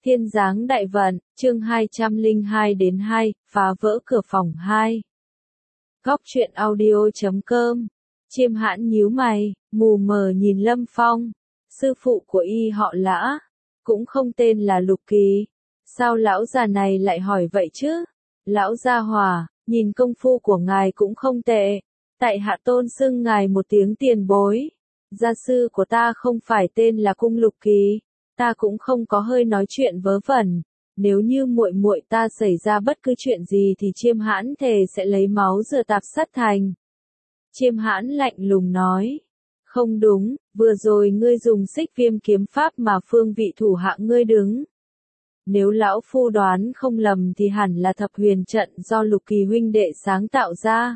Thiên giáng đại vận, chương 202-2, phá vỡ cửa phòng 2. Góc truyện audio.com. Chiêm Hãn nhíu mày, mù mờ nhìn Lâm Phong. Sư phụ của y họ Lã, cũng không tên là Lục Kỳ. Sao lão già này lại hỏi vậy chứ? Lão gia Hòa, nhìn công phu của ngài cũng không tệ. Tại hạ tôn xưng ngài một tiếng tiền bối. Gia sư của ta không phải tên là Cung Lục Kỳ. Ta cũng không có hơi nói chuyện vớ vẩn. Nếu như muội muội ta xảy ra bất cứ chuyện gì thì Chiêm Hãn thề sẽ lấy máu rửa tạp sắt thành. Chiêm Hãn lạnh lùng nói. Không đúng, vừa rồi ngươi dùng xích viêm kiếm pháp mà phương vị thủ hạ ngươi đứng. Nếu lão phu đoán không lầm thì hẳn là thập huyền trận do Lục Kỳ huynh đệ sáng tạo ra.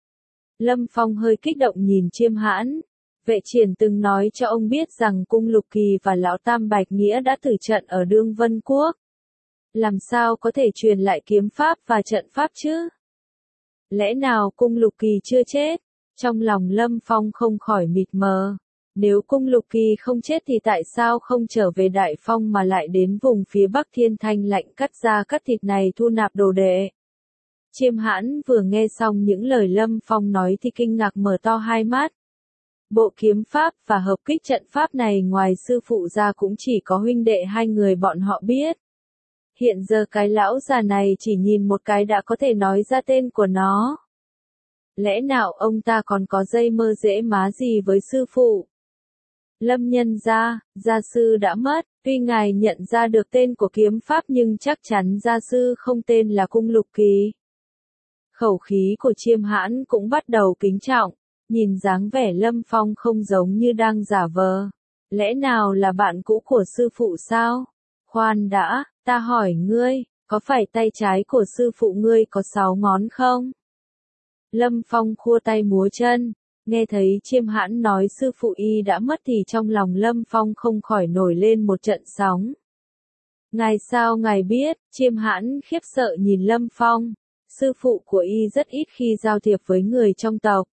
Lâm Phong hơi kích động nhìn Chiêm Hãn. Vệ Triển từng nói cho ông biết rằng Cung Lục Kỳ và Lão Tam Bạch Nghĩa đã tử trận ở Đương Vân Quốc. Làm sao có thể truyền lại kiếm pháp và trận pháp chứ? Lẽ nào Cung Lục Kỳ chưa chết? Trong lòng Lâm Phong không khỏi mịt mờ. Nếu Cung Lục Kỳ không chết thì tại sao không trở về Đại Phong mà lại đến vùng phía Bắc Thiên Thanh lạnh cắt da cắt thịt này thu nạp đồ đệ? Chiêm Hãn vừa nghe xong những lời Lâm Phong nói thì kinh ngạc mở to hai mắt. Bộ kiếm pháp và hợp kích trận pháp này ngoài sư phụ ra cũng chỉ có huynh đệ hai người bọn họ biết. Hiện giờ cái lão già này chỉ nhìn một cái đã có thể nói ra tên của nó. Lẽ nào ông ta còn có dây mơ dễ má gì với sư phụ? Lâm nhân gia sư đã mất, tuy ngài nhận ra được tên của kiếm pháp nhưng chắc chắn gia sư không tên là Cung Lục Kỳ. Khẩu khí của Chiêm Hãn cũng bắt đầu kính trọng. Nhìn dáng vẻ Lâm Phong không giống như đang giả vờ. Lẽ nào là bạn cũ của sư phụ sao? Khoan đã, ta hỏi ngươi, có phải tay trái của sư phụ ngươi có 6 ngón không? Lâm Phong khua tay múa chân, nghe thấy Chiêm Hãn nói sư phụ y đã mất thì trong lòng Lâm Phong không khỏi nổi lên một trận sóng. Ngài sao ngài biết? Chiêm Hãn khiếp sợ nhìn Lâm Phong. Sư phụ của y rất ít khi giao thiệp với người trong tộc.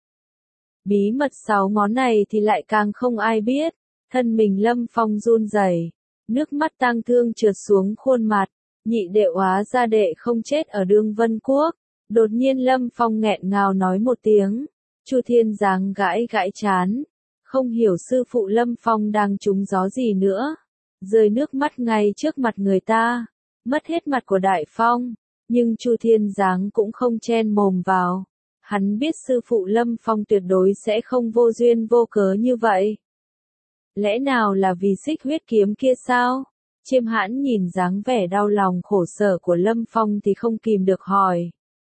Bí mật 6 ngón này thì lại càng không ai biết. Thân mình Lâm Phong run rẩy, nước mắt tang thương trượt xuống khuôn mặt. Nhị đệ hóa ra đệ không chết ở Đương Vân Quốc. Đột nhiên Lâm Phong nghẹn ngào nói một tiếng. Chu Thiên Giáng gãi gãi chán. Không hiểu sư phụ Lâm Phong đang trúng gió gì nữa. Rơi nước mắt ngay trước mặt người ta. Mất hết mặt của Đại Phong. Nhưng Chu Thiên Giáng cũng không chen mồm vào. Hắn biết sư phụ Lâm Phong tuyệt đối sẽ không vô duyên vô cớ như vậy. Lẽ nào là vì xích huyết kiếm kia sao? Chiêm Hãn nhìn dáng vẻ đau lòng khổ sở của Lâm Phong thì không kìm được hỏi.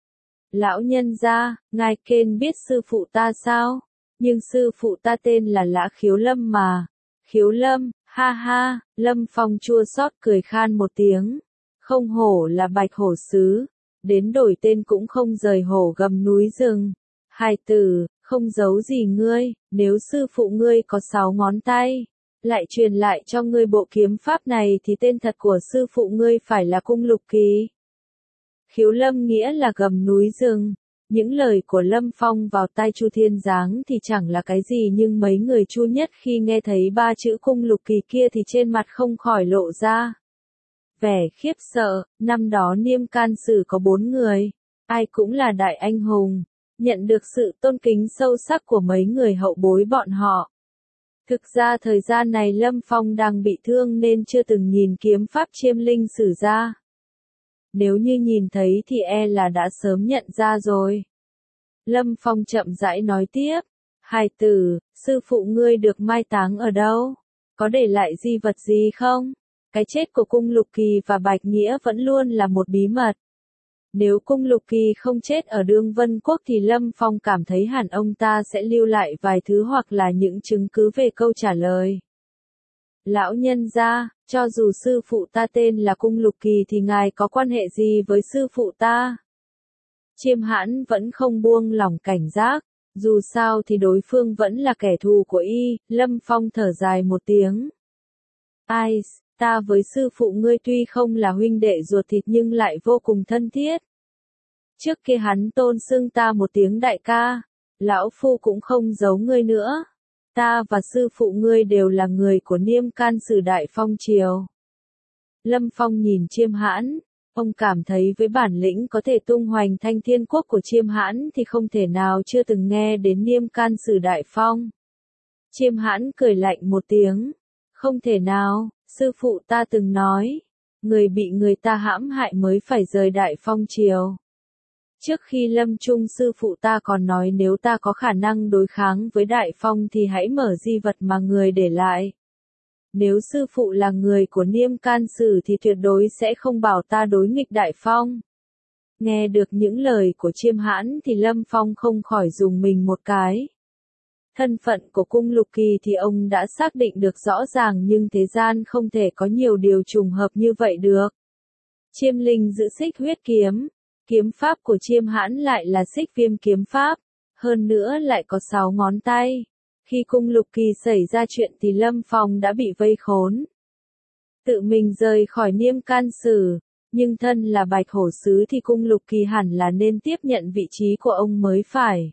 Lão nhân gia, ngài kên biết sư phụ ta sao? Nhưng sư phụ ta tên là Lã Khiếu Lâm mà. Khiếu Lâm, ha ha, Lâm Phong chua xót cười khan một tiếng. Không hổ là Bạch Hổ Sứ. Đến đổi tên cũng không rời hổ gầm núi rừng. Hài tử, không giấu gì ngươi, nếu sư phụ ngươi có 6 ngón tay, lại truyền lại cho ngươi bộ kiếm pháp này thì tên thật của sư phụ ngươi phải là Cung Lục Kỳ. Khiếu Lâm nghĩa là gầm núi rừng. Những lời của Lâm Phong vào tai Chu Thiên Giáng thì chẳng là cái gì nhưng mấy người Chu nhất khi nghe thấy 3 chữ Cung Lục Kỳ kia thì trên mặt không khỏi lộ ra vẻ khiếp sợ. Năm đó Niêm Can Sử có 4 người, ai cũng là đại anh hùng, nhận được sự tôn kính sâu sắc của mấy người hậu bối bọn họ. Thực ra thời gian này Lâm Phong đang bị thương nên chưa từng nhìn kiếm pháp Chiêm Linh Sử ra. Nếu như nhìn thấy thì e là đã sớm nhận ra rồi. Lâm Phong chậm rãi nói tiếp. Hài tử, sư phụ ngươi được mai táng ở đâu? Có để lại di vật gì không? Cái chết của Cung Lục Kỳ và Bạch Nghĩa vẫn luôn là một bí mật. Nếu Cung Lục Kỳ không chết ở Đương Vân Quốc thì Lâm Phong cảm thấy hẳn ông ta sẽ lưu lại vài thứ hoặc là những chứng cứ về câu trả lời. Lão nhân gia, cho dù sư phụ ta tên là Cung Lục Kỳ thì ngài có quan hệ gì với sư phụ ta? Chiêm Hãn vẫn không buông lỏng cảnh giác. Dù sao thì đối phương vẫn là kẻ thù của y. Lâm Phong thở dài một tiếng. Ai, ta với sư phụ ngươi tuy không là huynh đệ ruột thịt nhưng lại vô cùng thân thiết. Trước kia hắn tôn xưng ta một tiếng đại ca. Lão phu cũng không giấu ngươi nữa. Ta và sư phụ ngươi đều là người của Niêm Can Sử Đại Phong Triều. Lâm Phong nhìn Chiêm Hãn, ông cảm thấy với bản lĩnh có thể tung hoành thanh thiên quốc của Chiêm Hãn thì không thể nào chưa từng nghe đến Niêm Can Sử Đại Phong. Chiêm Hãn cười lạnh một tiếng, không thể nào, sư phụ ta từng nói, người bị người ta hãm hại mới phải rời Đại Phong triều. Trước khi lâm chung sư phụ ta còn nói nếu ta có khả năng đối kháng với Đại Phong thì hãy mở di vật mà người để lại. Nếu sư phụ là người của Niêm Can Sử thì tuyệt đối sẽ không bảo ta đối nghịch Đại Phong. Nghe được những lời của Chiêm Hãn thì Lâm Phong không khỏi rùng mình một cái. Thân phận của Cung Lục Kỳ thì ông đã xác định được rõ ràng nhưng thế gian không thể có nhiều điều trùng hợp như vậy được. Chiêm Linh giữ xích huyết kiếm. Kiếm pháp của Chiêm Hãn lại là xích viêm kiếm pháp, hơn nữa lại có 6 ngón tay. Khi Cung Lục Kỳ xảy ra chuyện thì Lâm Phong đã bị vây khốn. Tự mình rời khỏi Niêm Can Sử, nhưng thân là Bạch Hổ Sứ thì Cung Lục Kỳ hẳn là nên tiếp nhận vị trí của ông mới phải.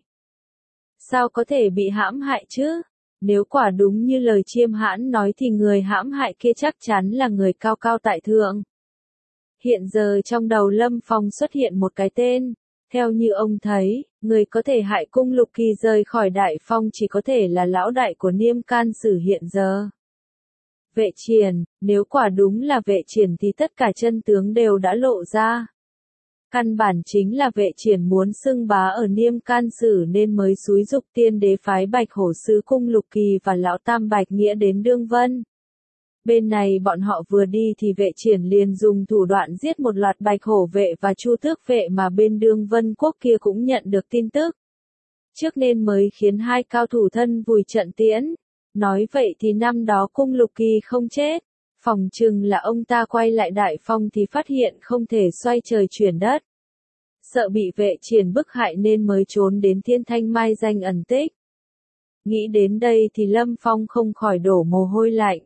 Sao có thể bị hãm hại chứ? Nếu quả đúng như lời Chiêm Hãn nói thì người hãm hại kia chắc chắn là người cao cao tại thượng. Hiện giờ trong đầu Lâm Phong xuất hiện một cái tên, theo như ông thấy, người có thể hại Cung Lục Kỳ rời khỏi Đại Phong chỉ có thể là lão đại của Niêm Can Sử hiện giờ. Vệ Triển, nếu quả đúng là Vệ Triển thì tất cả chân tướng đều đã lộ ra. Căn bản chính là Vệ Triển muốn xưng bá ở Niêm Can Sử nên mới xúi giục Tiên Đế phái Bạch Hổ Sứ Cung Lục Kỳ và lão Tam Bạch Nghĩa đến Đương Vân. Bên này bọn họ vừa đi thì Vệ Triển liền dùng thủ đoạn giết một loạt Bạch Hổ vệ và Chu Tước vệ mà bên Đương Vân quốc kia cũng nhận được tin tức. Trước nên mới khiến hai cao thủ thân vùi trận tiễn. Nói vậy thì năm đó Cung Lục Kỳ không chết. Phỏng chừng là ông ta quay lại Đại Phong thì phát hiện không thể xoay trời chuyển đất. Sợ bị Vệ Triển bức hại nên mới trốn đến Thiên Thanh Mai danh ẩn tích. Nghĩ đến đây thì Lâm Phong không khỏi đổ mồ hôi lạnh.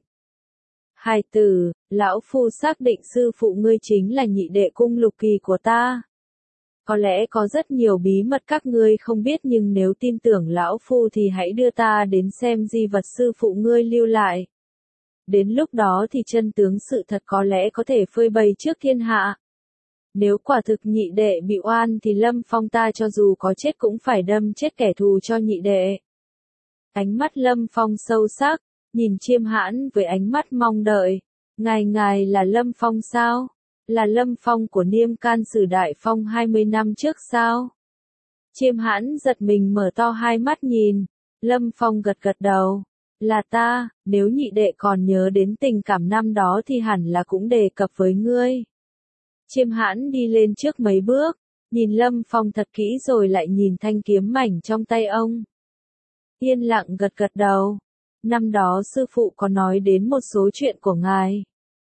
Hài tử, lão phu xác định sư phụ ngươi chính là nhị đệ Cung Lục Kỳ của ta. Có lẽ có rất nhiều bí mật các ngươi không biết nhưng nếu tin tưởng lão phu thì hãy đưa ta đến xem di vật sư phụ ngươi lưu lại. Đến lúc đó thì chân tướng sự thật có lẽ có thể phơi bày trước thiên hạ. Nếu quả thực nhị đệ bị oan thì Lâm Phong ta cho dù có chết cũng phải đâm chết kẻ thù cho nhị đệ. Ánh mắt Lâm Phong sâu sắc, nhìn Chiêm Hãn với ánh mắt mong đợi. Ngài là Lâm Phong sao? Là Lâm Phong của Niêm Can Sử Đại Phong 20 năm trước sao? Chiêm Hãn giật mình mở to hai mắt nhìn. Lâm Phong gật gật đầu. Là ta, nếu nhị đệ còn nhớ đến tình cảm năm đó thì hẳn là cũng đề cập với ngươi. Chiêm Hãn đi lên trước mấy bước, nhìn Lâm Phong thật kỹ rồi lại nhìn thanh kiếm mảnh trong tay ông. Yên lặng gật gật đầu. Năm đó sư phụ có nói đến một số chuyện của ngài.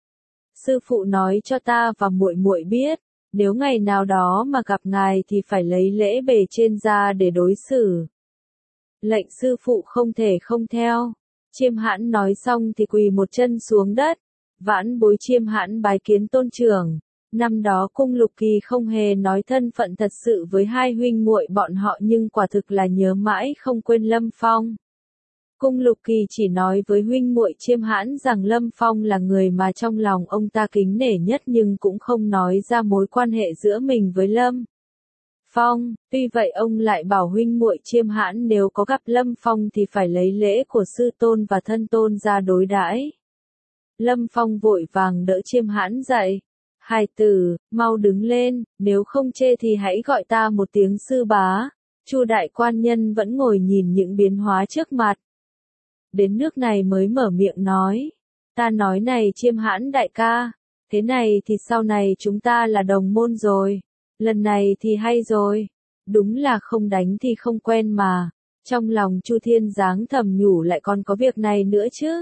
Sư phụ nói cho ta và muội muội biết, nếu ngày nào đó mà gặp ngài thì phải lấy lễ bề trên ra để đối xử. Lệnh sư phụ không thể không theo. Chiêm Hãn nói xong thì quỳ một chân xuống đất. Vãn bối Chiêm Hãn bái kiến tôn trưởng. Năm đó Cung Lục Kỳ không hề nói thân phận thật sự với hai huynh muội bọn họ nhưng quả thực là nhớ mãi không quên Lâm Phong. Cung Lục Kỳ chỉ nói với huynh muội Chiêm Hãn rằng Lâm Phong là người mà trong lòng ông ta kính nể nhất nhưng cũng không nói ra mối quan hệ giữa mình với Lâm Phong. Tuy vậy ông lại bảo huynh muội Chiêm Hãn nếu có gặp Lâm Phong thì phải lấy lễ của sư tôn và thân tôn ra đối đãi. Lâm Phong vội vàng đỡ Chiêm Hãn dậy. Hài tử, mau đứng lên, nếu không chê thì hãy gọi ta một tiếng sư bá. Chu đại quan nhân vẫn ngồi nhìn những biến hóa trước mặt. Đến nước này mới mở miệng nói. Ta nói này Chiêm Hãn đại ca, thế này thì sau này chúng ta là đồng môn rồi. Lần này thì hay rồi. Đúng là không đánh thì không quen mà. Trong lòng Chu Thiên Giáng thầm nhủ lại còn có việc này nữa chứ.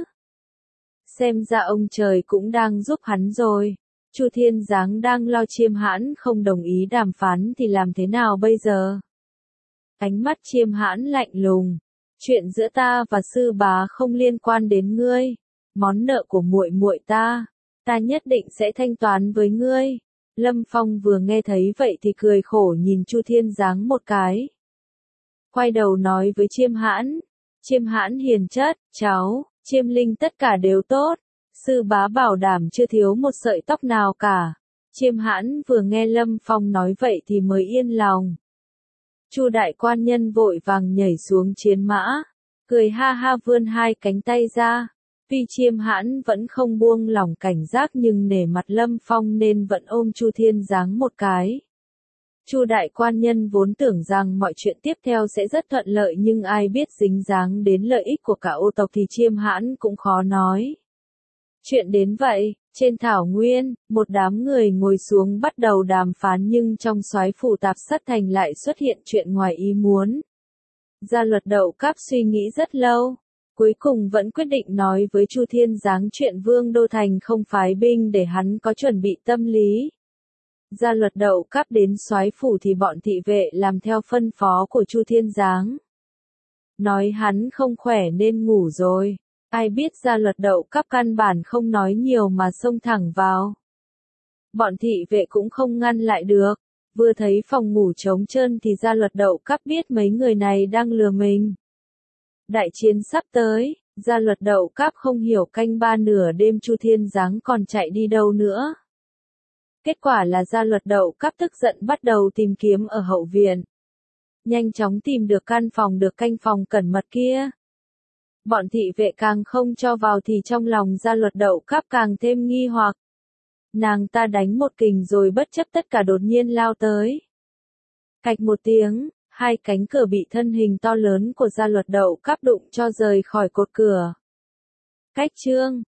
Xem ra ông trời cũng đang giúp hắn rồi. Chu Thiên Giáng đang lo Chiêm Hãn không đồng ý đàm phán thì làm thế nào bây giờ? Ánh mắt Chiêm Hãn lạnh lùng. Chuyện giữa ta và sư bá không liên quan đến ngươi. Món nợ của muội muội ta nhất định sẽ thanh toán với ngươi. Lâm Phong vừa nghe thấy vậy thì cười khổ nhìn Chu Thiên Giáng một cái. Quay đầu nói với Chiêm Hãn. Chiêm Hãn hiền chất, cháu, Chiêm Linh tất cả đều tốt. Sư bá bảo đảm chưa thiếu một sợi tóc nào cả. Chiêm Hãn vừa nghe Lâm Phong nói vậy thì mới yên lòng. Chu đại quan nhân vội vàng nhảy xuống chiến mã, cười ha ha vươn hai cánh tay ra. Vì Chiêm Hãn vẫn không buông lỏng cảnh giác nhưng nể mặt Lâm Phong nên vẫn ôm Chu Thiên Giáng một cái. Chu đại quan nhân vốn tưởng rằng mọi chuyện tiếp theo sẽ rất thuận lợi nhưng ai biết dính dáng đến lợi ích của cả ô tộc thì Chiêm Hãn cũng khó nói. Chuyện đến vậy, trên thảo nguyên, một đám người ngồi xuống bắt đầu đàm phán nhưng trong soái phủ Tạp Sắt Thành lại xuất hiện chuyện ngoài ý muốn. Gia Luật Đậu Cáp suy nghĩ rất lâu, cuối cùng vẫn quyết định nói với Chu Thiên Giáng chuyện Vương Đô Thành không phái binh để hắn có chuẩn bị tâm lý. Gia Luật Đậu Cáp đến soái phủ thì bọn thị vệ làm theo phân phó của Chu Thiên Giáng. Nói hắn không khỏe nên ngủ rồi. Ai biết Gia Luật Đậu Cáp căn bản không nói nhiều mà xông thẳng vào. Bọn thị vệ cũng không ngăn lại được. Vừa thấy phòng ngủ trống trơn thì Gia Luật Đậu Cáp biết mấy người này đang lừa mình. Đại chiến sắp tới, Gia Luật Đậu Cáp không hiểu canh ba nửa đêm Chu Thiên Giáng còn chạy đi đâu nữa. Kết quả là Gia Luật Đậu Cáp tức giận bắt đầu tìm kiếm ở hậu viện. Nhanh chóng tìm được căn phòng được canh phòng cẩn mật kia. Bọn thị vệ càng không cho vào thì trong lòng Gia Luật Đậu Cáp càng thêm nghi hoặc. Nàng ta đánh một kình rồi bất chấp tất cả đột nhiên lao tới. Cạch một tiếng, hai cánh cửa bị thân hình to lớn của Gia Luật Đậu Cáp đụng cho rời khỏi cột cửa. Cách chương